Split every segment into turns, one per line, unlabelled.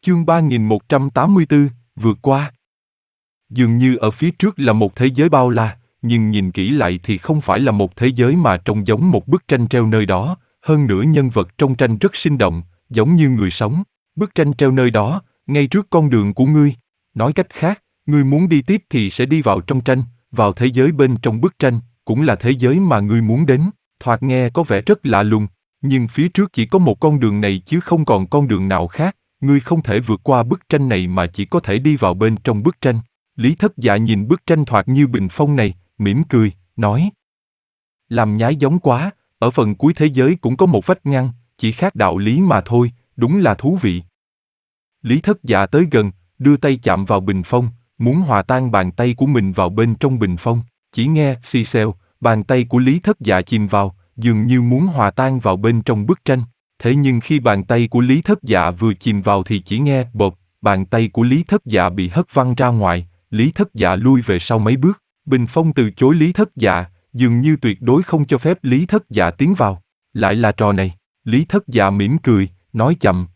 Chương 3184, vượt qua. Dường như ở phía trước là một thế giới bao la, nhưng nhìn kỹ lại thì không phải là một thế giới mà trông giống một bức tranh treo nơi đó, hơn nữa nhân vật trong tranh rất sinh động, giống như người sống. Bức tranh treo nơi đó, ngay trước con đường của ngươi. Nói cách khác, ngươi muốn đi tiếp thì sẽ đi vào trong tranh, vào thế giới bên trong bức tranh, cũng là thế giới mà ngươi muốn đến. Thoạt nghe có vẻ rất lạ lùng, nhưng phía trước chỉ có một con đường này chứ không còn con đường nào khác. Ngươi không thể vượt qua bức tranh này mà chỉ có thể đi vào bên trong bức tranh. Lý Thất Dạ nhìn bức tranh thoạt như bình phong này, mỉm cười, nói. Làm nhái giống quá, ở phần cuối thế giới cũng có một vách ngăn, chỉ khác đạo lý mà thôi, đúng là thú vị. Lý Thất Dạ tới gần, đưa tay chạm vào bình phong, muốn hòa tan bàn tay của mình vào bên trong bình phong. Chỉ nghe xì xèo, bàn tay của Lý Thất Dạ chìm vào, dường như muốn hòa tan vào bên trong bức tranh. Thế nhưng khi bàn tay của Lý Thất Dạ vừa chìm vào thì chỉ nghe bột, bàn tay của Lý Thất Dạ bị hất văng ra ngoài, Lý Thất Dạ lui về sau mấy bước. Bình phong từ chối Lý Thất Dạ, dường như tuyệt đối không cho phép Lý Thất Dạ tiến vào. Lại là trò này, Lý Thất Dạ mỉm cười, nói chậm.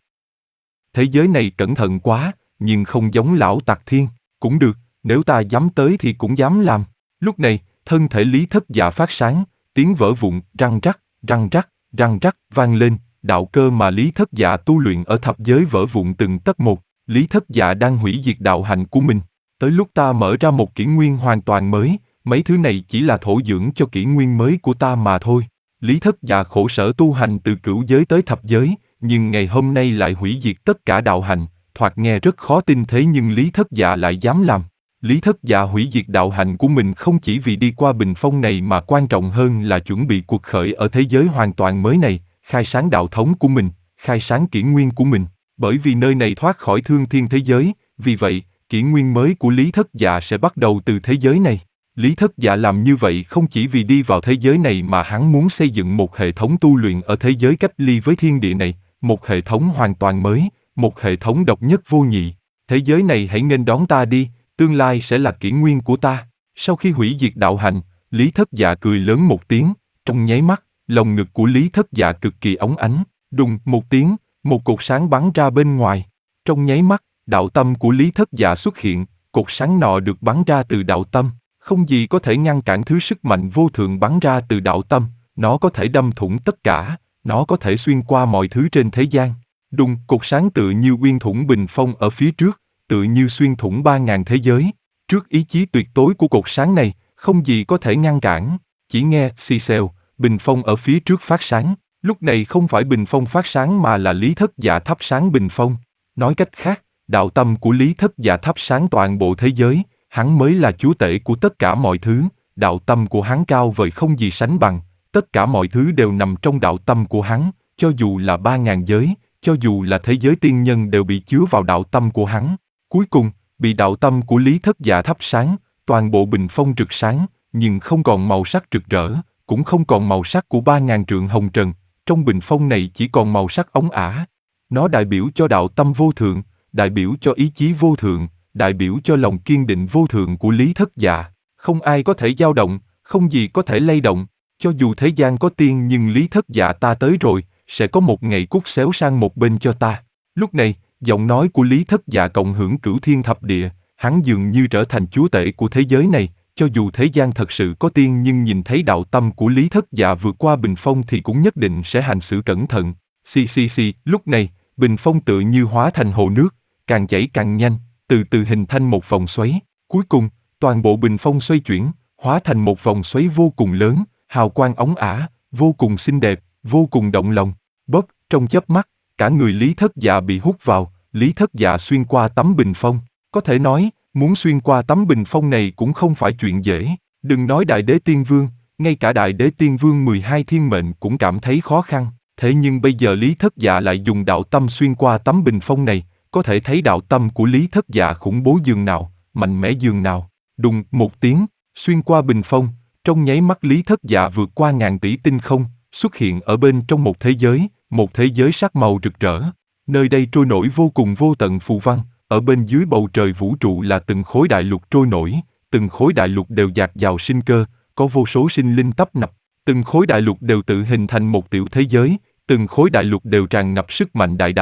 Thế giới này cẩn thận quá, nhưng không giống lão Tặc Thiên. Cũng được, nếu ta dám tới thì cũng dám làm. Lúc này, thân thể Lý Thất Dạ phát sáng, tiếng vỡ vụn, răng rắc, răng rắc, răng rắc vang lên. Đạo cơ mà Lý Thất Dạ tu luyện ở thập giới vỡ vụn từng tấc một. Lý Thất Dạ đang hủy diệt đạo hạnh của mình. Tới lúc ta mở ra một kỷ nguyên hoàn toàn mới, mấy thứ này chỉ là thổ dưỡng cho kỷ nguyên mới của ta mà thôi. Lý Thất Dạ khổ sở tu hành từ cửu giới tới thập giới, nhưng ngày hôm nay lại hủy diệt tất cả đạo hạnh, thoạt nghe rất khó tin thế nhưng Lý Thất Dạ lại dám làm. Lý Thất Dạ hủy diệt đạo hạnh của mình không chỉ vì đi qua bình phong này mà quan trọng hơn là chuẩn bị cuộc khởi ở thế giới hoàn toàn mới này, khai sáng đạo thống của mình, khai sáng kỷ nguyên của mình. Bởi vì nơi này thoát khỏi thương thiên thế giới, vì vậy, kỷ nguyên mới của Lý Thất Dạ sẽ bắt đầu từ thế giới này. Lý Thất Dạ làm như vậy không chỉ vì đi vào thế giới này mà hắn muốn xây dựng một hệ thống tu luyện ở thế giới cách ly với thiên địa này, một hệ thống hoàn toàn mới, một hệ thống độc nhất vô nhị. Thế giới này hãy nghênh đón ta đi, tương lai sẽ là kỷ nguyên của ta. Sau khi hủy diệt đạo hành, Lý Thất Dạ cười lớn một tiếng, trong nháy mắt, lồng ngực của Lý Thất Dạ cực kỳ óng ánh, đùng một tiếng, một cột sáng bắn ra bên ngoài. Trong nháy mắt, đạo tâm của Lý Thất Dạ xuất hiện, cột sáng nọ được bắn ra từ đạo tâm, không gì có thể ngăn cản thứ sức mạnh vô thượng bắn ra từ đạo tâm, nó có thể đâm thủng tất cả, nó có thể xuyên qua mọi thứ trên thế gian. Đùng, cột sáng tựa như uyên thủng bình phong ở phía trước, tựa như xuyên thủng 3.000 thế giới. Trước ý chí tuyệt tối của cột sáng này, không gì có thể ngăn cản. Chỉ nghe xì xèo, bình phong ở phía trước phát sáng. Lúc này không phải bình phong phát sáng mà là Lý Thất Dạ thắp sáng bình phong. Nói cách khác, đạo tâm của Lý Thất Dạ thắp sáng toàn bộ thế giới, hắn mới là chúa tể của tất cả mọi thứ, đạo tâm của hắn cao vời không gì sánh bằng, tất cả mọi thứ đều nằm trong đạo tâm của hắn, cho dù là 3.000 giới, cho dù là thế giới tiên nhân đều bị chứa vào đạo tâm của hắn. Cuối cùng, bị đạo tâm của Lý Thất Dạ thắp sáng, toàn bộ bình phong rực sáng, nhưng không còn màu sắc rực rỡ, cũng không còn màu sắc của 3.000 trượng hồng trần, trong bình phong này chỉ còn màu sắc óng ả. Nó đại biểu cho đạo tâm vô thượng, đại biểu cho ý chí vô thượng, đại biểu cho lòng kiên định vô thượng của Lý Thất Dạ. Không ai có thể dao động, không gì có thể lay động, cho dù thế gian có tiên nhưng Lý Thất Dạ ta tới rồi, sẽ có một ngày cút xéo sang một bên cho ta. Lúc này, giọng nói của Lý Thất Dạ cộng hưởng cửu thiên thập địa, hắn dường như trở thành chúa tể của thế giới này, cho dù thế gian thật sự có tiên nhưng nhìn thấy đạo tâm của Lý Thất Dạ vượt qua bình phong thì cũng nhất định sẽ hành xử cẩn thận. Xì, lúc này, bình phong tựa như hóa thành hồ nước, càng chảy càng nhanh, từ từ hình thành một vòng xoáy. Cuối cùng, toàn bộ bình phong xoay chuyển, hóa thành một vòng xoáy vô cùng lớn, hào quang óng ả, vô cùng xinh đẹp, vô cùng động lòng. Bóp, trong chớp mắt, cả người Lý Thất Dạ bị hút vào, Lý Thất Dạ xuyên qua tấm bình phong. Có thể nói, muốn xuyên qua tấm bình phong này cũng không phải chuyện dễ. Đừng nói Đại Đế Tiên Vương, ngay cả Đại Đế Tiên Vương 12 thiên mệnh cũng cảm thấy khó khăn. Thế nhưng bây giờ Lý Thất Dạ lại dùng đạo tâm xuyên qua tấm bình phong này, có thể thấy đạo tâm của Lý Thất Dạ khủng bố dường nào, mạnh mẽ dường nào. Đùng một tiếng, xuyên qua bình phong, trong nháy mắt Lý Thất Dạ vượt qua ngàn tỷ tinh không, xuất hiện ở bên trong một thế giới sắc màu rực rỡ. Nơi đây trôi nổi vô cùng vô tận phù văn, ở bên dưới bầu trời vũ trụ là từng khối đại lục trôi nổi, từng khối đại lục đều dạt dào sinh cơ, có vô số sinh linh tấp nập, từng khối đại lục đều tự hình thành một tiểu thế giới, từng khối đại lục đều tràn ngập sức mạnh đại đạo,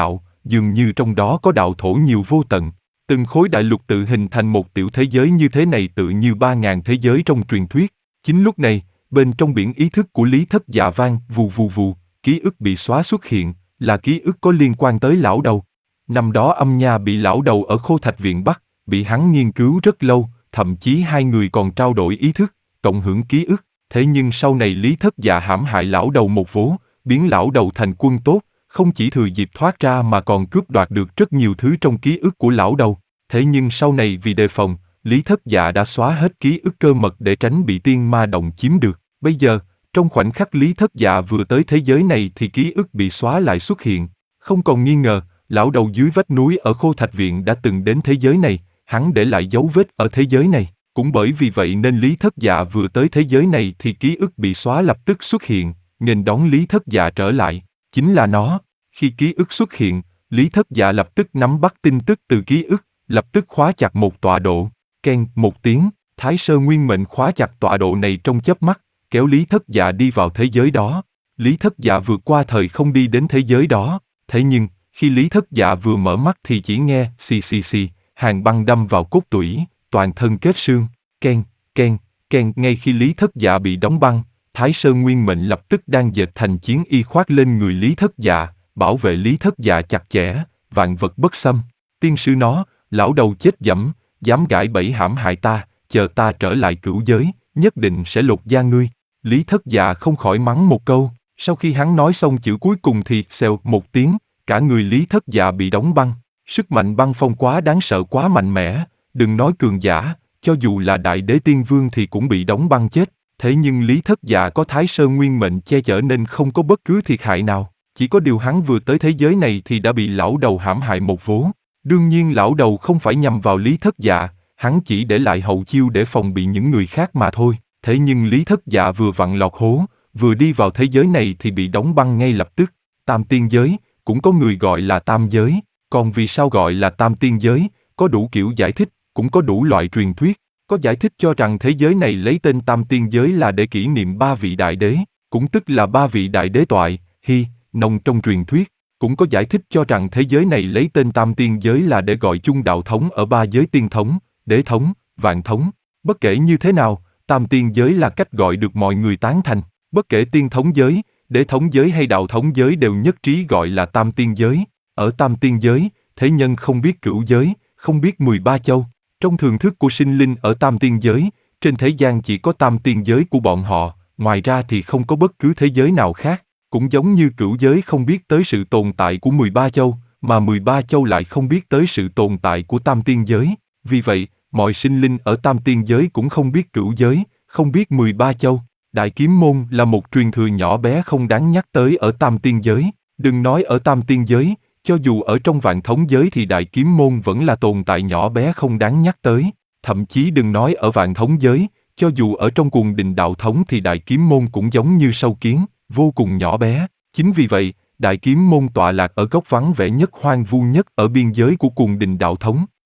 dường như trong đó có đạo thổ nhiều vô tận. Từng khối đại lục tự hình thành một tiểu thế giới như thế này tự như 3.000 thế giới trong truyền thuyết. Chính lúc này, bên trong biển ý thức của Lý Thất Dạ vang vù vù vù, ký ức bị xóa xuất hiện, là ký ức có liên quan tới lão đầu. Năm đó Âm Nha bị lão đầu ở Khô Thạch Viện bắt, bị hắn nghiên cứu rất lâu, thậm chí hai người còn trao đổi ý thức, cộng hưởng ký ức. Thế nhưng sau này Lý Thất Dạ hãm hại lão đầu một vố, biến lão đầu thành quân tốt, không chỉ thừa dịp thoát ra mà còn cướp đoạt được rất nhiều thứ trong ký ức của lão đầu. Thế nhưng sau này vì đề phòng, Lý Thất Dạ đã xóa hết ký ức cơ mật để tránh bị tiên ma động chiếm được. Bây giờ, trong khoảnh khắc Lý Thất Dạ vừa tới thế giới này thì ký ức bị xóa lại xuất hiện. Không còn nghi ngờ, lão đầu dưới vách núi ở Khô Thạch Viện đã từng đến thế giới này, hắn để lại dấu vết ở thế giới này. Cũng bởi vì vậy nên Lý Thất Dạ vừa tới thế giới này thì ký ức bị xóa lập tức xuất hiện, nghênh đón Lý Thất Dạ trở lại. Chính là nó. Khi ký ức xuất hiện, Lý Thất Dạ lập tức nắm bắt tin tức từ ký ức, lập tức khóa chặt một tọa độ. Keng một tiếng, Thái Sơ Nguyên Mệnh khóa chặt tọa độ này trong chớp mắt, kéo Lý Thất Dạ đi vào thế giới đó. Lý Thất Dạ vượt qua thời không đi đến thế giới đó. Thế nhưng, khi Lý Thất Dạ vừa mở mắt thì chỉ nghe xì xì xì, hàn băng đâm vào cốt tủy, toàn thân kết xương. Keng, keng, keng. Ngay khi Lý Thất Dạ bị đóng băng, Thái Sơn Nguyên Mệnh lập tức đang dệt thành chiến y khoác lên người Lý Thất Dạ, bảo vệ Lý Thất Dạ chặt chẽ, vạn vật bất xâm. Tiên sư nó, lão đầu chết dẫm, dám gãi bẫy hãm hại ta, chờ ta trở lại cửu giới, nhất định sẽ lột da ngươi. Lý Thất Dạ không khỏi mắng một câu, sau khi hắn nói xong chữ cuối cùng thì xèo một tiếng, cả người Lý Thất Dạ bị đóng băng. Sức mạnh băng phong quá đáng sợ quá mạnh mẽ, đừng nói cường giả, cho dù là đại đế tiên vương thì cũng bị đóng băng chết. Thế nhưng Lý Thất Dạ có Thái Sơn Nguyên Mệnh che chở nên không có bất cứ thiệt hại nào. Chỉ có điều hắn vừa tới thế giới này thì đã bị lão đầu hãm hại một vố. Đương nhiên lão đầu không phải nhằm vào Lý Thất Dạ, hắn chỉ để lại hậu chiêu để phòng bị những người khác mà thôi. Thế nhưng Lý Thất Dạ vừa vặn lọt hố, vừa đi vào thế giới này thì bị đóng băng ngay lập tức. Tam tiên giới, cũng có người gọi là tam giới. Còn vì sao gọi là tam tiên giới, có đủ kiểu giải thích, cũng có đủ loại truyền thuyết. Có giải thích cho rằng thế giới này lấy tên tam tiên giới là để kỷ niệm 3 vị đại đế, cũng tức là 3 vị đại đế toại, hy, nông trong truyền thuyết. Cũng có giải thích cho rằng thế giới này lấy tên tam tiên giới là để gọi chung đạo thống ở 3 giới tiên thống, đế thống, vạn thống. Bất kể như thế nào, tam tiên giới là cách gọi được mọi người tán thành. Bất kể tiên thống giới, đế thống giới hay đạo thống giới đều nhất trí gọi là tam tiên giới. Ở tam tiên giới, thế nhân không biết cửu giới, không biết 13 châu. Trong thường thức của sinh linh ở tam tiên giới, trên thế gian chỉ có tam tiên giới của bọn họ, ngoài ra thì không có bất cứ thế giới nào khác. Cũng giống như cửu giới không biết tới sự tồn tại của 13 châu, mà 13 châu lại không biết tới sự tồn tại của tam tiên giới. Vì vậy, mọi sinh linh ở tam tiên giới cũng không biết cửu giới, không biết 13 châu. Đại Kiếm Môn là một truyền thừa nhỏ bé không đáng nhắc tới ở tam tiên giới. Đừng nói ở tam tiên giới, cho dù ở trong vạn thống giới thì Đại Kiếm Môn vẫn là tồn tại nhỏ bé không đáng nhắc tới. Thậm chí đừng nói ở vạn thống giới, cho dù ở trong cuồng đình đạo thống thì Đại Kiếm Môn cũng giống như sâu kiến, vô cùng nhỏ bé. Chính vì vậy, Đại Kiếm Môn tọa lạc ở góc vắng vẻ nhất hoang vu nhất ở biên giới của cuồng đình đạo thống.